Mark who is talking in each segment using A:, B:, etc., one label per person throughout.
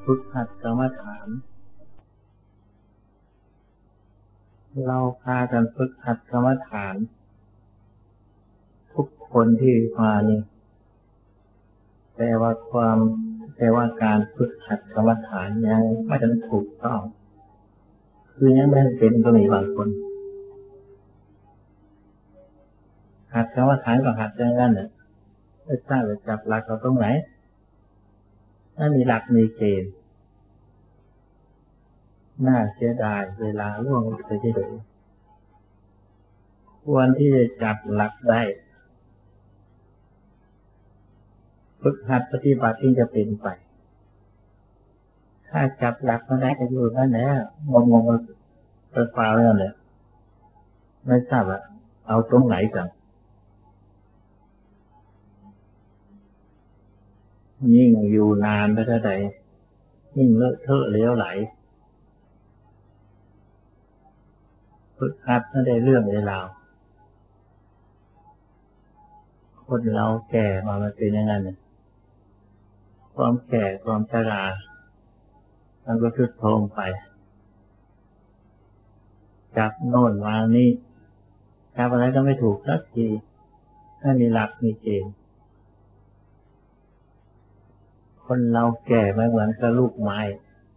A: ฝึกหัดกรรมฐานเราพากันฝึกหัดกรรมฐานทุกคนที่มานี่แต่ว่าการฝึกหัดกรรมฐานยังไม่ทันถูกต้องคือยังไม่เป็นก็มีบางคนหัดกรรมฐานก็หัดอย่างนั้นน่ะไม่ทราบจะจับหลักเราตรงไหนถ้ามีหลักมีเกณฑ์น่าเสียดายเวลาล่วงไปที่เดิมควรที่จะจับหลักได้ฝึกหัดปฏิบัติที่จะเป็นไปถ้าจับหลักมาได้ก็อยู่นั่นแหละงงไปฟ้าแล้วเนี่ยไม่ทราบว่าเอาตรงไหนกันยิ่งอยู่นานไปเท่าใดยิ่งเลอะเทอะเหลวไหลฝึกหัดไม่ได้เรื่องเลยเราคนเราแก่มามันเป็นอย่างนั้นเนี่ยความแก่ความชรามันก็ทรุดโทรมไปจับโน่นวางนี่จับอะไรก็ไม่ถูกสักทีถ้ามีหลักมีเกณฑ์คนเราแก่ไม่เหมือนกับลูกไม้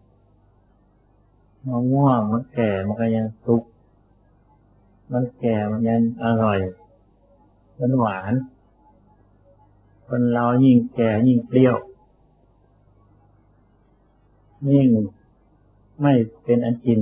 A: มะม่วงมันแก่มันก็ยังสุกมันแก่มันยังอร่อยมันหวานคนเรายิ่งแก่ยิ่งเปรี้ยวยิ่งไม่เป็นอันกิน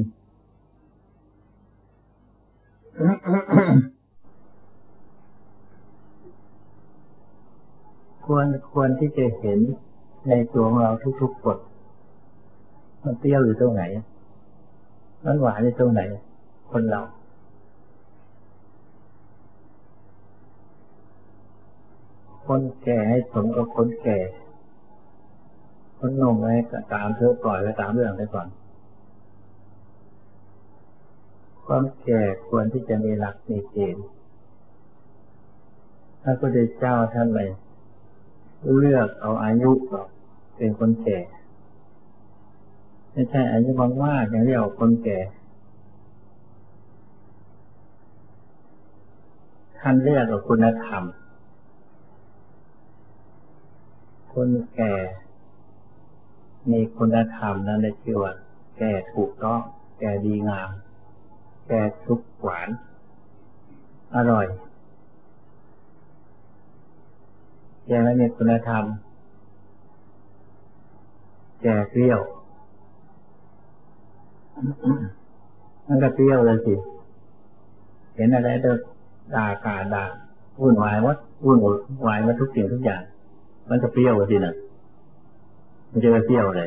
A: ควรที่จะเห็นในตัวของเราทุกๆคนมันเปรี้ยวอยู่ตรงไหนมันหวานอยู่ตรงไหนคนเราคนแก่ให้สมกับคนแก่คนหนุ่มให้ตามเธอปล่อยไปตามเรื่องไปก่อนความแก่ควรที่จะมีหลักมีเกณฑ์พระพุทธเจ้าท่านเลยเลือกเอาอายุเป็นคนแก่ไม่ใช่อายุมากๆอย่างเรียกคนแก่ท่านเรียกว่าคุณธรรมคนแก่มีคุณธรรมนั่นได้ชื่อว่าแก่ถูกต้องแก่ดีงามแก่สุขหวานอร่อยแก่ไม่มีคุณธรรมแก่เปรี้ยวมันก็เปรี้ยวเลยสิเห็นอะไรก็ด่าวุ่นวายวัดทุกสิ่งทุกอย่างมันจะเปรี้ยวสินะมันจะเปรี้ยวอะไร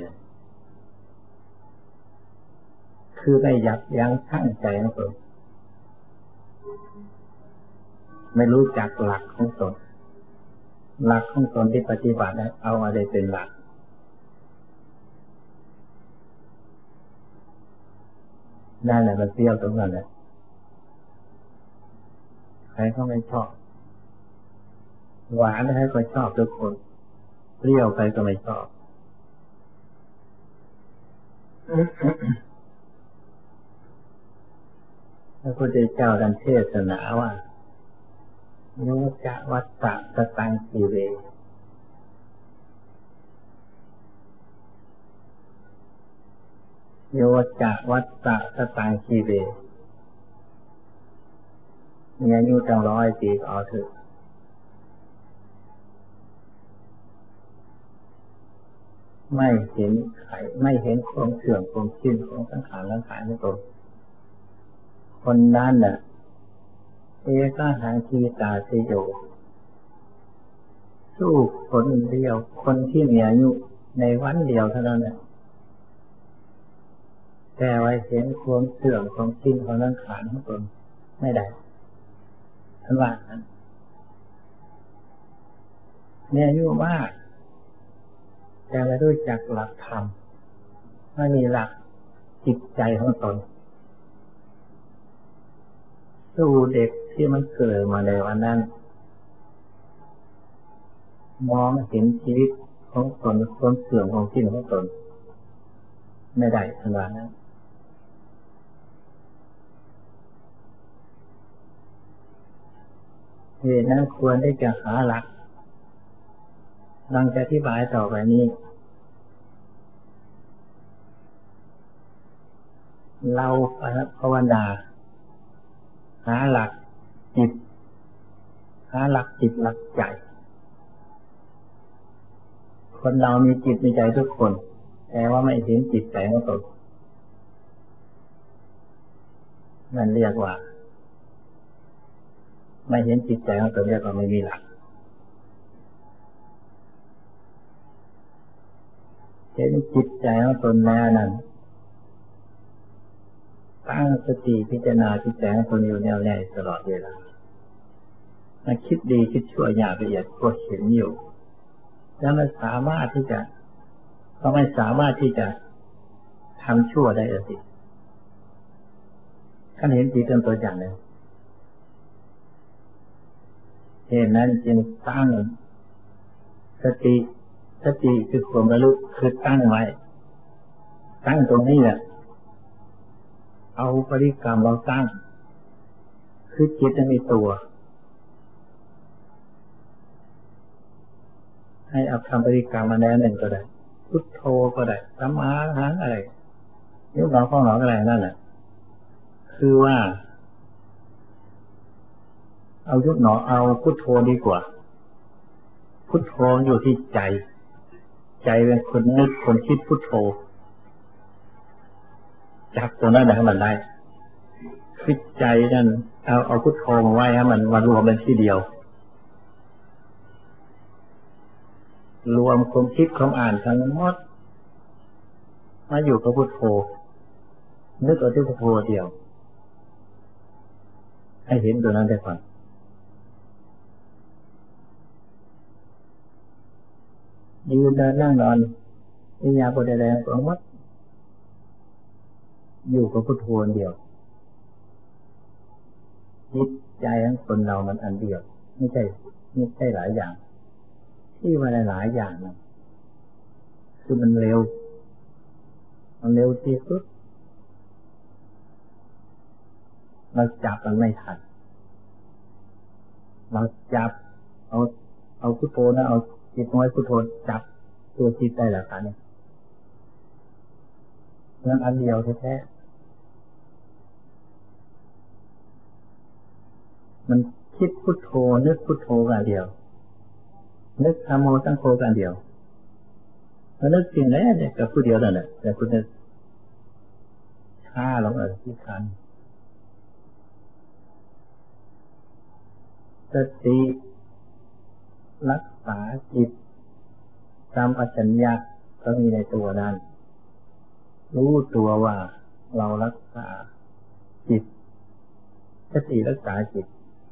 A: คือไม่ยับยั้งชั่งใจนะผมไม่รู้จักหลักของตนหลักของตนที่ปฏิบัติได้เอาอะไรเป็นหลักนั่นแหละมันเปรี้ยวตรงนั้นแหละใครก็ไม่ชอบหวานใครก็ชอบทุกคนเปรี้ยวใครก็ไม่ชอบพระพุทธเจ้าท่านเทศนาว่าโยจะวัตตะสตังคีเวโยจะวัตตะสตังคีเวมีอายุตั้ง100 ปีก็เอาเถอะไม่เห็นความเสื่อมความสิ้นของสังขารร่างกายของตนคนนั้นน่ะเอกหังคีตาสิโยสู้คนเดียวคนที่มีอายุในวันเดียวเท่านั้นแหละแต่ไว้เห็นความเสื่อมความสิ้นของสังขารของตนไม่ได้ท่านว่านั้นมีอายุมากแต่ไม่รู้จักหลักธรรมไม่มีหลักจิตใจของตนสู้เด็กที่มันเกิดมาในวันนั้นมองเห็นชีวิตของตนความเสื่อมของสิ้นของตนไม่ได้ทันวันนั้นเหตุนั้นควรที่จะหาหลักดังจะอธิบายต่อไปนี้เราภาวนาหาหลักจิตหาหลักจิตหลักใจคนเรามีจิตมีใจทุกคนแต่ว่าไม่เห็นจิตใจของตนนั่นเรียกว่าไม่เห็นจิตใจของตนเรียกว่าไม่มีหลักเห็นจิตใจของตนแล้วนั้นตั้งสติพิจารณาจิตใจของตนอยู่แน่วแน่ตลอดเวลามันคิดดีคิดชั่วอย่างละเอียดก็เห็นอยู่แล้วมันสามารถที่จะก็ไม่สามารถที่จะทำชั่วได้สิท่านเห็นจิตเป็นตัวอย่างหนึ่งเหตุนั้นจึงตั้งสติคือความระลึกคือตั้งไว้ตั้งตรงนี้แหละเอาบริกรรมเราตั้งคือจิตจะมีตัวให้เอาคำบริกรรมมาแน่หนึ่งก็ได้พุทโธก็ได้สัมมาหังอะไรยุบหนอพองหนออะไรนั่นแหละคือว่าเอายุบหนอเอาพุทโธดีกว่าพุทโธอยู่ที่ใจเป็นคนนึกคนคิดพุทโธจับตัวนั้นให้มันได้คือใจนั่นเอาพุทโธมาไว้ให้มันมารวมเป็นที่เดียวรวมความคิดความอ่านทั้งหมดมาอยู่กับพุทโธนึกเอาที่พุทโธเดียวให้เห็นตัวนั้นได้ก่อนยืนเดินนั่งนอนอิริยาบถใดๆทั้งหมดอยู่กับพุทโธเดียวจิตใจของคนเรามันอันเดียวไม่ใช่หลายอย่างที่ว่าหลายอย่างนะคือมันเร็วที่สุดเราจับมันไม่ทันเราจับเอาพุทโธนะเอาจิตไว้พุทโธจับตัวจิตได้หรือคะเนี่ยนั่นอันเดียวแท้ๆมันคิดพุทโธนึกพุทโธกันเดียวนึกธัมโมสังโฆกันเดียวแล้วนึกสิ่งแรกเนี่ยกับผู้เดียวนั่นแหละแต่คุณจะฆ่าลงที่คันสติรักษาจิตสัมปชัญญะก็มีในตัวนั้นรู้ตัวว่าเรารักษาจิตสติรักษาจิต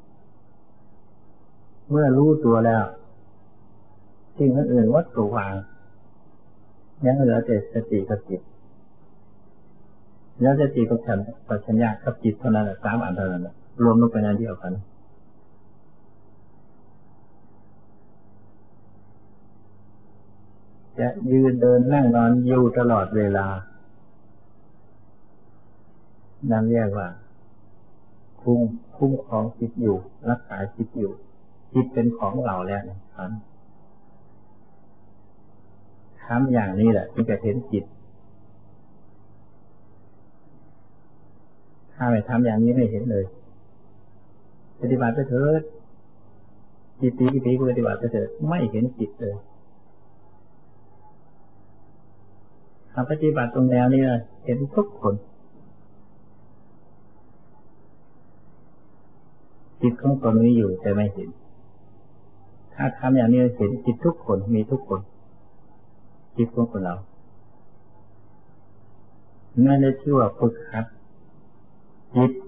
A: เมื่อรู้ตัวแล้วสิ่งอื่นวัดตัววางยังเหลือแต่สติกับจิตแล้วสติกับสัมปชัญญะกับจิตเท่านั้นสามอันเท่านั้นรวมลงไปในเดียวกันจะยืนเดินนั่งนอนอยู่ตลอดเวลานั่นเรียกว่าคุ้มของจิตอยู่รักษาจิตอยู่จิตเป็นของเราแล้วนะครับทำอย่างนี้แหละที่จะเห็นจิตถ้าไม่ทำอย่างนี้ไม่เห็นเลยปฏิบัติไปเถิดกี่ปีปฏิบัติไปเถิดไม่เห็นจิตเลยถ้าปฏิบัติตรงแนวนี้เห็นทุกคนจิตของตนนี้อยู่แต่ไม่เห็นถ้าทำอย่างนี้เห็นจิตทุกคนมีทุกคนจิตของคนเรานั่นได้ชื่อว่าฝึกหัดจิต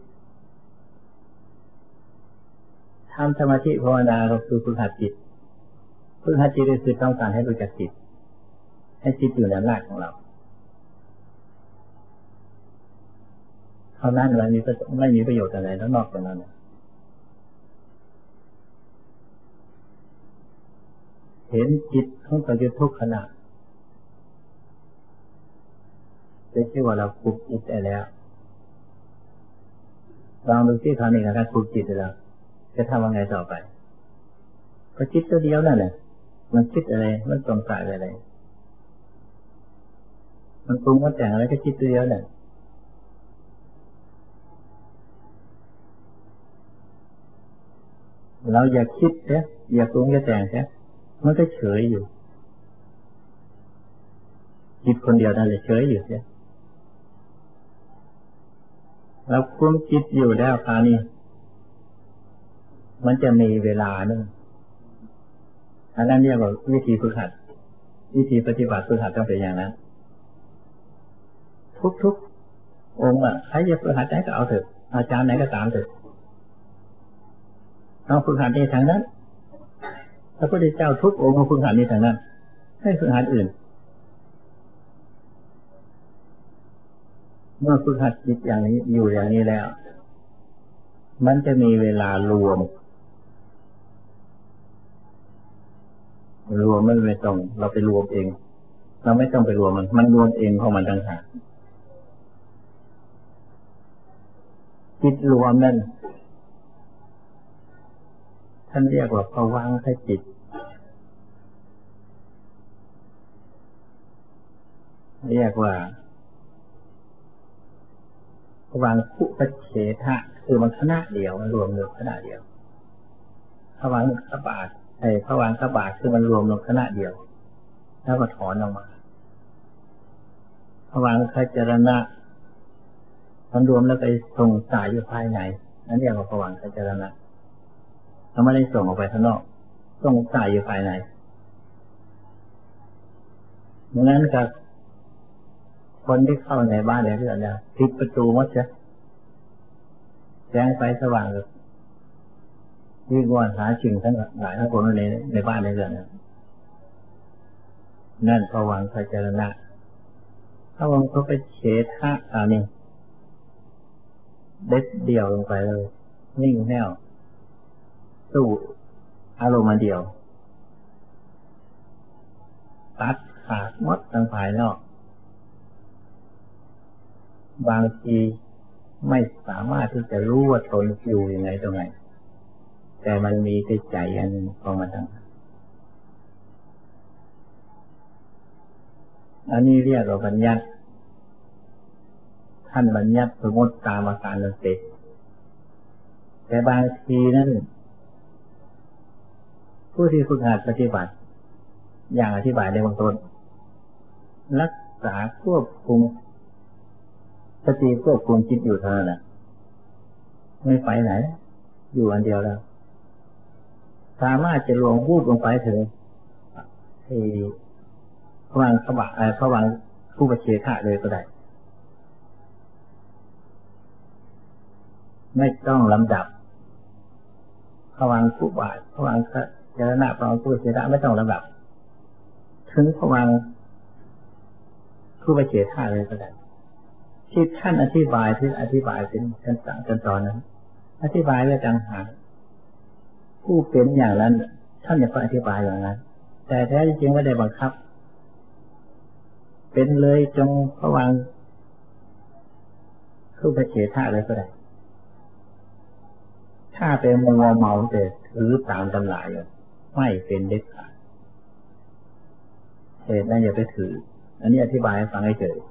A: ทำสมาธิภาวนาก็คือฝึกหัดจิตก็คือต้องการให้รู้จักจิตให้จิตอยู่ในอำนาจของเราเท่านั้นไม่มีประโยชน์อะไรแล้วนอกจากนั้นเห็นจิตของตัวอยู่ทุกขณะจะชื่อว่าเราฝึกจิตได้แล้วลองดูที่คราวนี้การฝึกจิตได้แล้วจะทำยังไงต่อไปก็จิตตัวเดียวนั่นแหละมันคิดอะไรมันสงสัยอะไรมันปรุงมันแต่งอะไรก็คิดตัวเดียวนั่นเราอยากคิดเนี่ยอยากปรุงอยากแต่งเนี่ยมันก็เฉยอยู่คิดคนเดียวนั่นแหละเฉยอยู่เนี่ยเราคุมคิดอยู่แล้วคราวนี้มันจะมีเวลานึงอันนั้นเรียกว่าวิธีฝึกหัดวิธีปฏิบัติฝึกหัดต้องเป็นอย่างนั้นทุกองค์ใครจะฝึกหัดไหนก็เอาเถอะอาจารย์ไหนก็ตามเถอะเอาฝึกหัดนี้ทางนั้นพระพุทธเจ้าทุกองค์เอาฝึกหัดนี้ทางนั้นไม่ฝึกหัดอื่นเมื่อฝึกหัดจิตอย่างนี้อยู่อย่างนี้แล้วมันจะมีเวลารวมมันไม่ต้องเราไปรวมเองเราไม่ต้องไปรวมมันรวมเองของมันต่างหากจิตรวมนั่นท่านเรียกว่าภวังคจิตเรียกว่าภวังคุปเฉทะคือมันคณะเดียวมันรวมอยู่คณะเดียวภวังคบาทภวังคบาทคือมันรวมลงคณะเดียวแล้วก็ถอนออกมาภวังคจรณะมันรวมแล้วไปส่งสายอยู่ภายในนั่นเรียกว่าภวังคจรณะเขาไม่ได้ส่งออกไปข้างนอกส่งสายอยู่ภายในเหมือนนั้นกับคนที่เข้าในบ้านในเรือนเนี่ยปิดประตูหมดจ้ะแจ้งไฟสว่างเลยวิ่งว่อนหาสิ่งทั้งหลายทั้งปวงในบ้านในเรือนนั่นภวังคจรณะภวังเขาไปเฉทะอันนี้เด็ดเดี่ยวลงไปเลยนิ่งแน่วสู้อารมณ์เดียวตัดขาดหมดทางภายนอกบางทีไม่สามารถที่จะรู้ว่าตนอยู่ยังไงตรงไหนแต่มันมีใจอันหนึ่งของมันทั้งอันนี้เรียกว่าบัญญัติท่านบัญญัติสมมติตามอาการนั้นเป็นแต่บางทีนั้นผู้ที่ฝึกหัดปฏิบัติอย่างอธิบายในเบื้องต้นรักษาควบคุมสติควบคุมจิตอยู่เท่านั้นไม่ไปไหนอยู่อันเดียวแล้วสามารถจะรวมวูบลงไปถึงภวังคบะภวังคุปเฉทะเลยก็ได้ไม่ต้องลำดับภวังคุบาทภวังคจรณะภวังคุปเฉทะไม่ต้องลำดับถึงภวังคุปเฉทะเลยก็ได้ที่ท่านอธิบายเป็นขั้นตอนนั้นอธิบายไว้ต่างหากผู้เป็นอย่างนั้นท่านจะอธิบายอย่างนั้นแต่แท้จริงไม่ได้บังคับเป็นเลยจงภวังคุปเฉทะเลยก็ได้ถ้าเป็นมัวเมาแต่ถือตามตำราไม่เป็นเด็ดขาดเหตุนั้นอย่าไปถืออันนี้อธิบายให้ฟังให้เฉย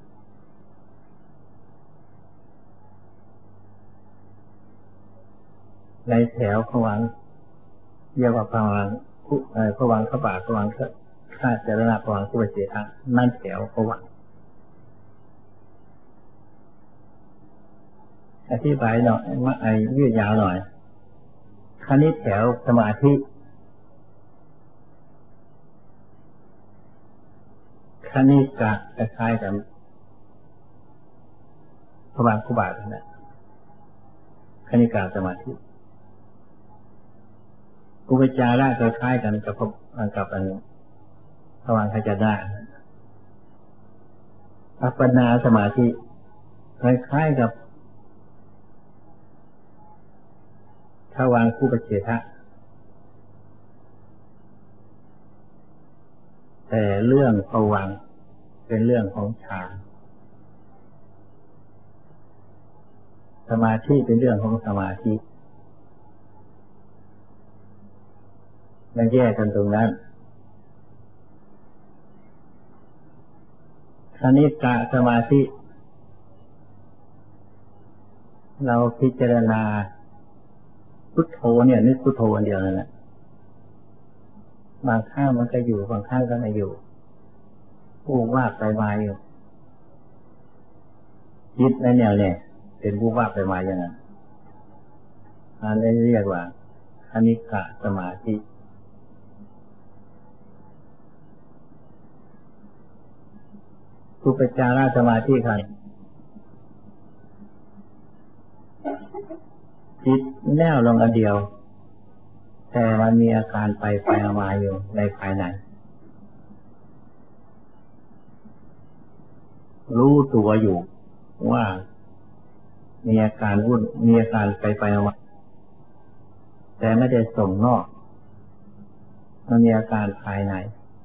A: ในแถวภวังเรียกว่าภวังภวังคบาทภวังคจรณะภวังคุปเฉทะนั่นแถวภวังอธิบายหน่อยยืดยาวหน่อยคราวนี้แถวสมาธิคณิกะคล้ายๆกับภวังคุบาทนะคณิกะสมาธิอุปจาระคล้ายๆกันกับภวังคจรณะอัปปนาสมาธิคล้ายๆกับภวังคุปเฉทะแต่เรื่องภวังค์เป็นเรื่องของฌานสมาธิเป็นเรื่องของสมาธิมันแยกกันตรงนั้นคณิกะสมาธิเราพิจารณาพุทโธเนี่ยนึกพุทโธอันเดียวนั่นแหละบางครั้งมันก็อยู่บางครั้งก็ไม่อยู่ผู้ว่าไปมาอยู่จิตในแนวเนี่ยเป็นผู้ว่าไปมาอย่างนั้นอันนี้เรียกว่าคณิกะสมาธิอุปจารสมาธิครับจิตแน่วลงอันเดียวแต่มันมีอาการไปมาอยู่ในภายในรู้ตัวอยู่ว่ามีอาการวุ่นมีอาการไปมาแต่ไม่ได้ส่งนอกมันมีอาการภายใน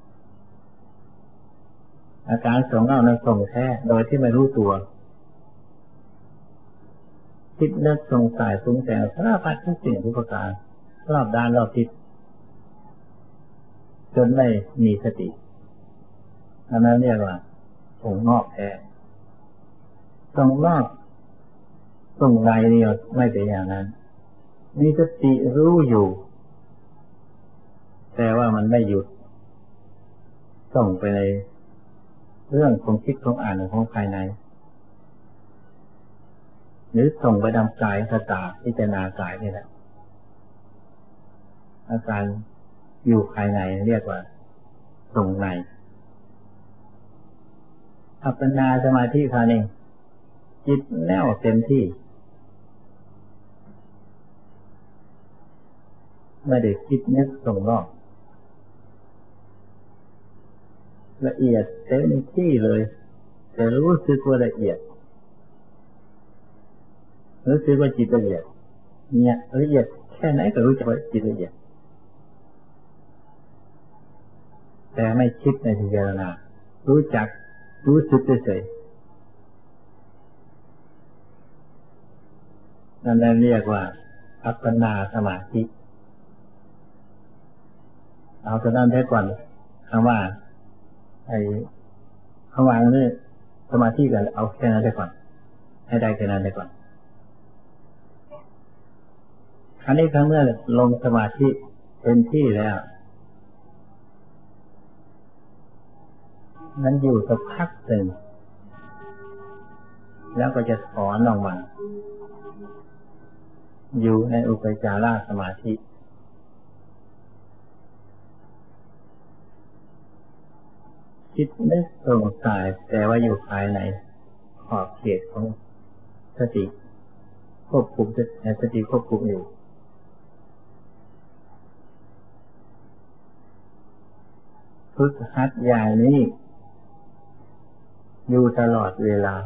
A: อาการส่งนอกนั้นส่งแท้โดยที่ไม่รู้ตัวคิดนึกสงสัยสงแต่งสารพัดทุกสิ่งทุกประการรอบด้านรอบทิศจนไม่มีสติอันนั้นเรียกว่าส่งนอกแท้ส่งนอกส่งในนี่ไม่เป็นอย่างนั้นมีสติรู้อยู่แต่ว่ามันไม่หยุดส่งไปในเรื่องของคิดของอ่านของภายในหรือส่งไปดำกายสตาพิจารณากายนี่แหละอาการอยู่ภายในเรียกว่าส่งในอัปปนาสมาธิคราวนี้จิตแน่วเต็มที่ไม่ได้คิดนึกส่งนอกละเอียดเต็มที่เลยแต่รู้สึกว่าละเอียดรู้สึกว่าจิตละเอียดเนี่ยละเอียดแค่ไหนก็รู้จักว่าจิตละเอียดแต่ไม่คิดในพิจารณารู้จักรู้สึกเฉยๆนั่นเรียกว่าอัปปนาสมาธิเอาตัวนั้นได้ก่อนคำว่าคำวางนี่สมาธิกันเอาแค่นั้นได้ก่อนให้ได้แค่นั้นได้ก่อนคราวนี้ครั้งเมื่อลงสมาธิเต็มที่แล้วนั้นอยู่สักพักหนึ่งแล้วก็จะถอนออกมาอยู่ในอุปจารสมาธิคิดนึกสงสัยแต่ว่าอยู่ภายในขอบเขตของสติควบคุมสติควบคุมอยู่ฝึกหัดอย่างนี้อยู่ตลอดเวลา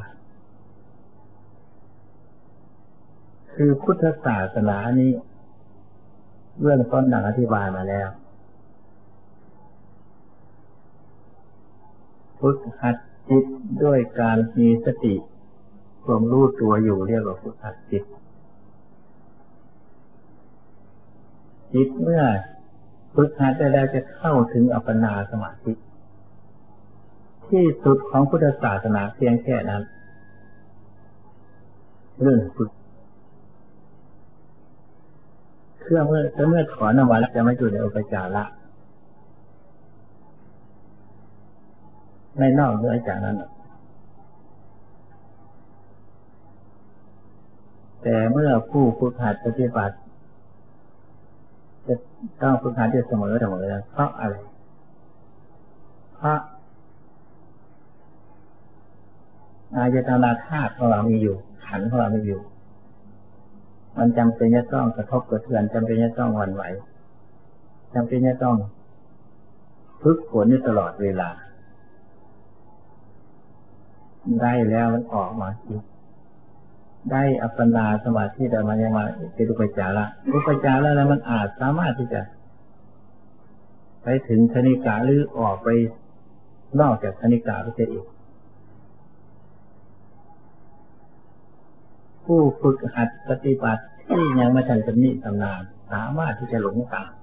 A: คือพุทธศาสนานี้เรื่องต้นดังอธิบายมาแล้วฝึกหัดจิตด้วยการมีสติความรู้ตัวอยู่เรียกว่าฝึกหัดจิตเมื่อฝึกหัดได้แล้วจะเข้าถึงอัปปนาสมาธิที่สุดของพุทธศาสนาเพียงแค่นั้นเรื่องฝึกเมื่อถอนออกมาแล้วจะไม่อยู่ในอุปจาระไม่นอกเหนือจากนั้นแต่เมื่อผู้ฝึกหัดปฏิบัติจะต้องฝึกหัดอยู่เสมอเพราะอะไรเพราะอายตนะธาตุของเรามีอยู่ขันธ์ของเรามีอยู่มันจำเป็นจะต้องกระทบกระเทือนจำเป็นจะต้องหวั่นไหวจำเป็นจะต้องฝึกฝนอยู่ตลอดเวลาได้แล้วมันออกมาอีกได้อัปปนาสมาธิแต่มันยังมาเป็นอุปจาระแล้วมันอาจสามารถที่จะไปถึงคณิกะหรือออกไปนอกจากคณิกะไปอีกผู้ฝึกหัดปฏิบัติที่ยังไม่ทันชำนิชำนาญสามารถที่จะหลงตาม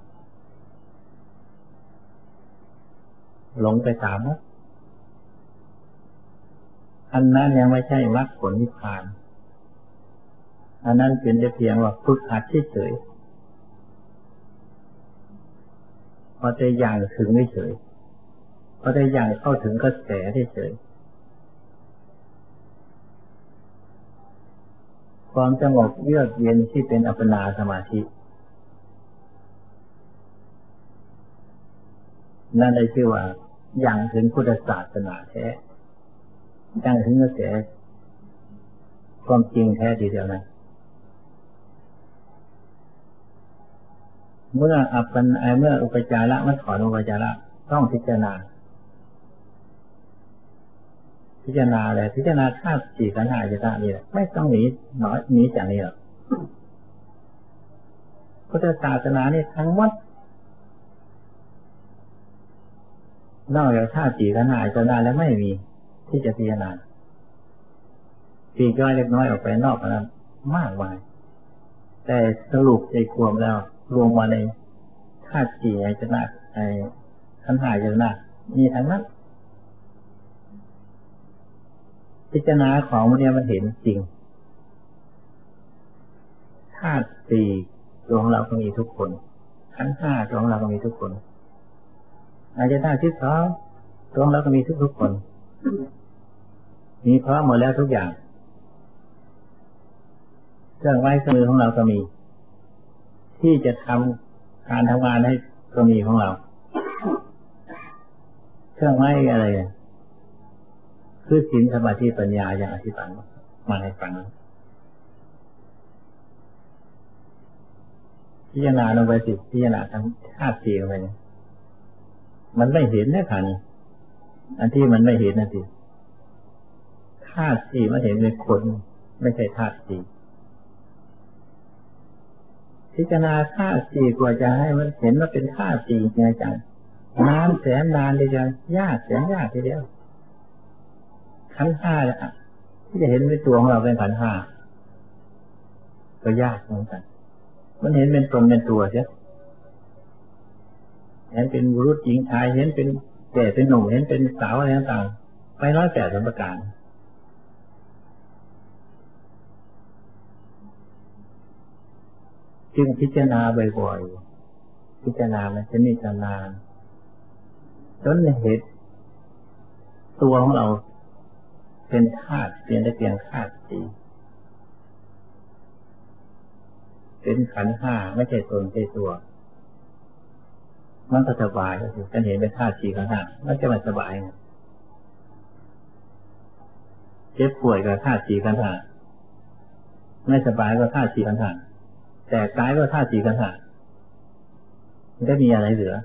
A: หลงไปตามอันนั้นยังไม่ใช่มรรคผลนิพพานอันนั้นเป็นแต่เพียงว่าฝึกหัดเฉยๆพอได้อย่างถึงไม่เฉยพอได้อย่างเข้าถึงกระแสเฉยความสงบเยือกเย็นที่เป็นอัปปนาสมาธินั่นได้ชื่อว่าอย่างถึงพุทธศาสนาแท้อย่างถึงกระแสความจริงแท้ทีเดียวนะเมื่ออุปจาระมันถอนอุปจาระต้องพิจารณาอะไรพิจารณาธาตุสี่ขันธ์ห้าอายตนะนี่แหละไม่ต้องหนีจากนี้หรอกพุทธศาสนานี่ทั้งหมดนอกจากธาตุสี่ขันธ์ห้าอายตนะแล้วไม่มีที่จะพิจารณาปีกย่อยเล็กน้อยออกไปนอกนั้นมากมายแต่สรุปใจความแล้วรวมมาในธาตุสี่อายตนะขันธ์ห้าอายตนะมีทั้งนั้นพิจารณาของมันเนี่ยมันเห็นจริงธาตุสี่ตัวของเราก็มีทุกคนขันธ์ห้าตัวของเราก็มีทุกคนอายตนะที่สองตัวของเราก็มีทุกคนมีพร้อมหมดแล้วทุกอย่างเครื่องไม้เครื่องมือของเราก็มีที่จะทำการทำงานให้ก็มีของเราเครื่องไม้อะไรคือศีลสมาธิปัญญาอย่างอธิบายมาให้ฟังพิจารณาลงไปสิพิจารณาทั้งธาตุสี่ลงไปเนี่ยมันไม่เห็นนะค่ะนี่อันที่มันไม่เห็นนั่นสิธาตุสี่มันเห็นเป็นคนไม่ใช่ธาตุสี่พิจารณาธาตุสี่กว่าจะให้มันเห็นว่าเป็นธาตุสี่ไงจังนานแสนนานทีเดียวยากแสนยากทีเดียวขันธ์ห้าที่จะเห็นเป็นตัวของเราเป็นขันธ์ห้าก็ยากเหมือนกันมันเห็นเป็นตนเป็นตัวใช่เห็นเป็นบุรุษหญิงชายเห็นเป็นแก่เป็นหนุ่มเห็นเป็นสาวอะไรต่างๆไป180ประการจึงพิจารณาบ่อยๆพิจารณามันจะมีนานจนเห็นตัวของเราเป็นธาตุเพียงแต่เพียงธาตุสี่เป็นขันธ์ห้าไม่ใช่ตนใช่ตัวมันก็สบายก็คือการเห็นเป็นธาตุสี่ขันธ์ห้ามันจะมาสบายเจ็บป่วยกับธาตุสี่ขันธ์ห้าไม่สบายก็ธาตุสี่ขันธ์ห้าแต่กายก็ธาตุสี่ขันธ์ห้ามันจะมีอะไรเหลือ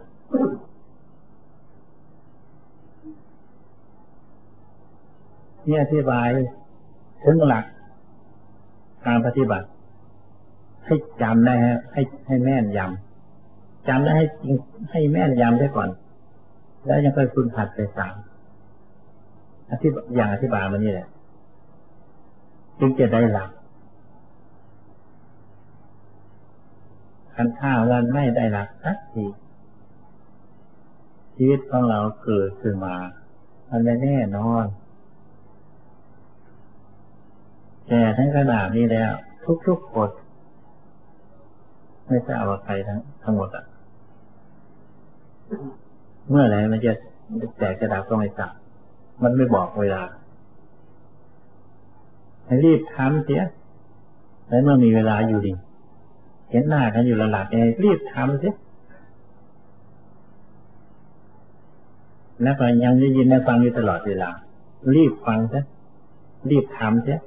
A: นี่อธิบายถึงหลักการปฏิบัติให้จำได้ให้แม่นยำจำได้ให้แม่นยำได้ก่อนแล้วยังค่อยฝึกหัดไปตามอย่างอธิบายมานี่แหละจึงจะได้หลักขันธ์ห้าวันไม่ได้หลักสักทีชีวิตของเราเกิดขึ้นมามันไม่แน่นอนแต่ทั้งขนาดนี้แล้วทุกคนไม่ทราบว่าใครทั้งหมดเมื่อไหร่มันจะแตกกระดับก็ไม่ทราบมันไม่บอกเวลาให้รีบทำเสียแล้วเมื่อมีเวลาอยู่ดีเห็นหน้ากันอยู่ระดับนี้รีบทำเสียแล้วก็ยังได้ยินได้ฟังอยู่ตลอดเวลารีบฟังเสียรีบทำเสีย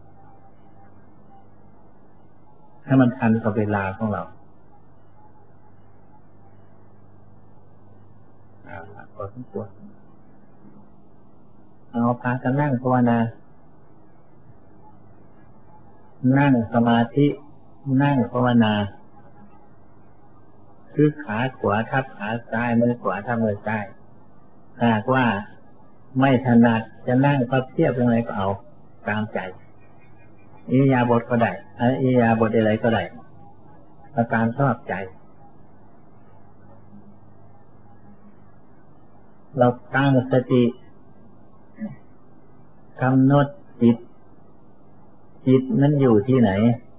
A: ให้มันทันกับเวลาของเราพอสมควรเอาพากันนั่งภาวนานั่งสมาธินั่งภาวนาคือขาขวาทับขาซ้ายมือขวาทับมือซ้ายหากว่าไม่ถนัดจะนั่งพับเพียบยังไงก็เอาตามใจอิริยาบถก็ได้อิริยาบถอะไรก็ได้อาการชอบใจเราตั้งสติกำหนดจิตนั้นอยู่ที่ไหน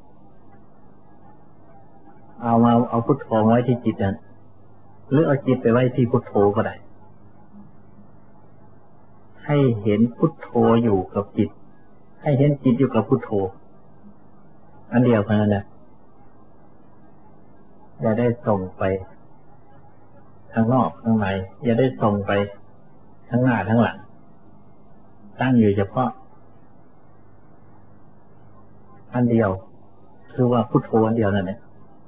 A: เอาพุทโธไว้ที่จิตนั้นหรือเอาจิตไปไว้ที่พุทโธก็ได้ให้เห็นพุทโธอยู่กับจิตให้เห็นจิตอยู่กับพุทโธอันเดียวกันนั่นแหละอย่าได้ส่งไปข้างนอกข้างในอย่าได้ส่งไปทั้งหน้าทั้งหลังตั้งอยู่เฉพาะอันเดียวคือว่าพุทโธอันเดียวนั่นแหละ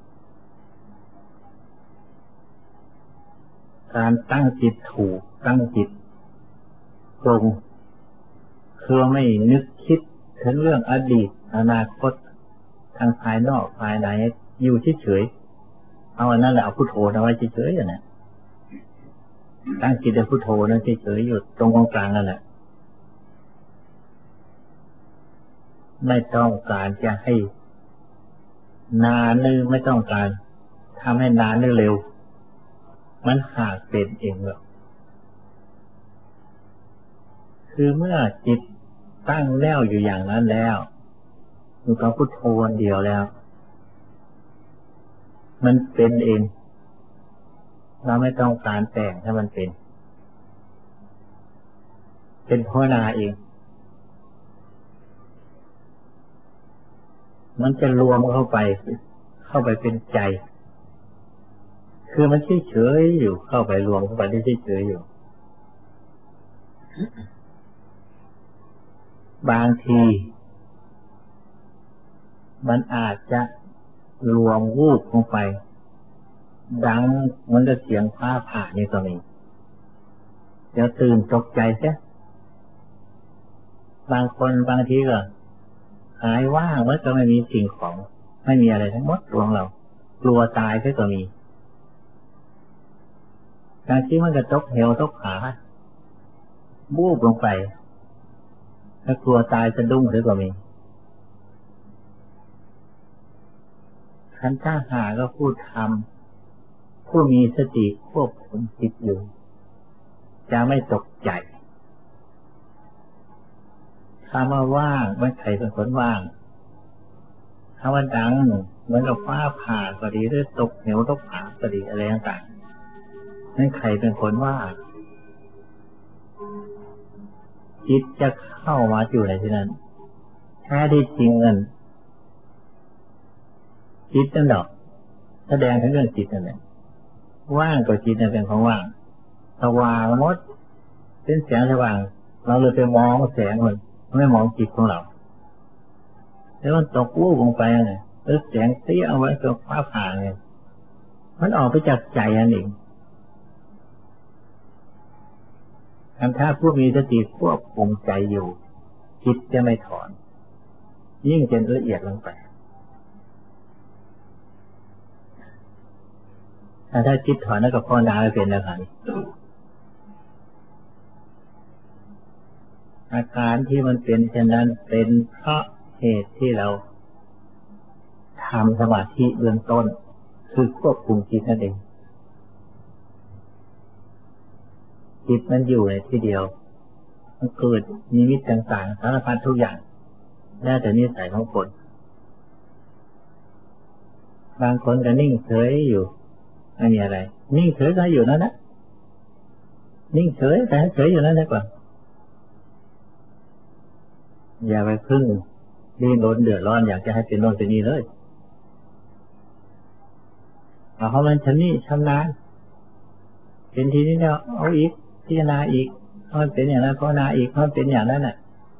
A: การตั้งจิตถูกตั้งจิตตรงคือไม่นึกคิดถึงเรื่องอดีตอนาคตทางภายนอกภายในอยู่เฉยๆเอาอันนั้นแหละเอาพุทโธเอาไว้เฉยๆอย่างนั้นตั้งจิตในพุทโธนั้นเฉยๆอยู่ตรงกลางนั่นแหละไม่ต้องการจะให้นานหรือไม่ต้องการทำให้นานหรือเร็วมันหากเป็นเองหรอกคือเมื่อจิตตั้งแล้วอยู่อย่างนั้นแล้วอยู่กับพุทโธวันเดียวแล้วมันเป็นเองเราไม่ต้องการแต่งให้มันเป็นภาวนาเองมันจะรวมเข้าไปเป็นใจคือมันเฉยๆอยู่เข้าไปรวมเข้าไปได้เฉยๆอยู่บางทีมันอาจจะรวมวูบลงไปดังเหมือนกับเสียงฟ้าผ่านี่ก็มีจะตื่นตกใจเสียบางคนบางทีก็หายว่างมันก็ไม่มีสิ่งของไม่มีอะไรทั้งหมดรวมเรากลัวตายเสียก็มีบางทีมันก็ตกเหวตกผาบูบลงไปถ้ากลัวตายสะดุ้งเสียก็มีขันธ์ถ้าหาก็พูดธรรมผู้มีสติควบคุมจิตอยู่จะไม่ตกใจคำว่าว่างไม่ใครเป็นคนว่างคำว่าดังเหมือนกับฟ้าผ่าก็ดีหรือตกเหวตกผาก็ดีอะไรต่างๆนั่นใครเป็นคนว่างจิตจะเข้ามาอยู่ในที่นั้นแท้ที่จริงนั่นจิตนั่นดอกแสดงถึงเรื่องจิตนั่นแหละว่างกับจิตนั่นเป็นของว่างสว่างหมดเป็นแสงสว่างเราเลยไปมองแสงมันไม่มองจิตของเราแล้วมันตกวูบลงไปไงแล้วแสงเตี้ยเอาไว้กับฟ้าผ่าไงมันออกไปจากใจอันเองถ้าผู้มีสติควบคุมใจอยู่จิตจะไม่ถอนยิ่งจะละเอียดลงไปถ้าจิตถอนแล้วก็ภาวนาไม่เป็นแล้วครับอาการที่มันเป็นเช่นนั้นเป็นเพราะเหตุที่เราทำสมาธิเบื้องต้นคือควบคุมจิตนั่นเองจิตมันอยู่ในที่เดียวมันเกิดนิมิตต่างๆสารพัดทุกอย่างแล้วแต่นิสัยของคนบางคนก็นิ่งเฉยอยู่ไม่มีอะไรนิ่งเฉยก็อยู่นั่นนะนิ่งเฉยแต่เฉยอยู่นั่นได้กว่าอย่าไปพึ่งดิ้นรนเดือดร้อนอยากจะให้เป็นโน่นเป็นนี่เลยเอามันชำนิชำนาญเป็นทีนี้แล้วเอาอีกพิจารณาอีกถ้ามันเป็นอย่างนั้นภาวนาอีกถ้ามันเป็นอย่างนั้นน่ะ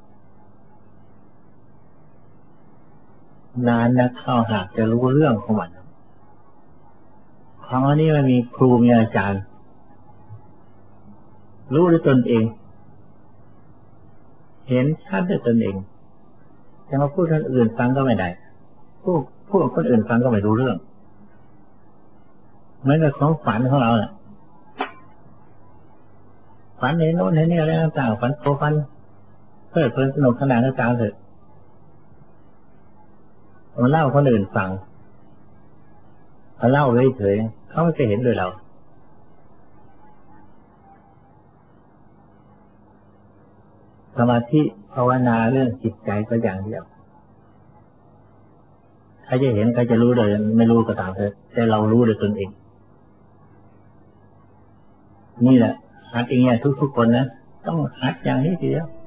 A: นานนะเข้าหากจะรู้เรื่องของมันของอันนี้มันมีครูมีอาจารย์รู้ด้วยตนเองเห็นชัดด้วยตนเองจะมาพูดคนอื่นฟังก็ไม่ได้พูดคนอื่นฟังก็ไม่รู้เรื่องเหมือนกับของฝันของเราเนี่ยฝันเห็นโน้นเห็นนี่อะไรต่างๆฝันโตฝันเพลิดเพลินสนุกสนานต่างๆเถอะมาเล่าคนอื่นฟังเขาเล่าเฉยๆเขาไม่เคยเห็นด้วยเราสมาธิภาวนาเรื่องจิตใจก็อย่างเดียวใครจะเห็นใครจะรู้เลยไม่รู้ก็ตามเถอะแต่เรารู้ด้วยตนเองนี่แหละหัดอย่างเงี้ยทุกๆคนนะต้องหัดอย่างนี้ทีเดียว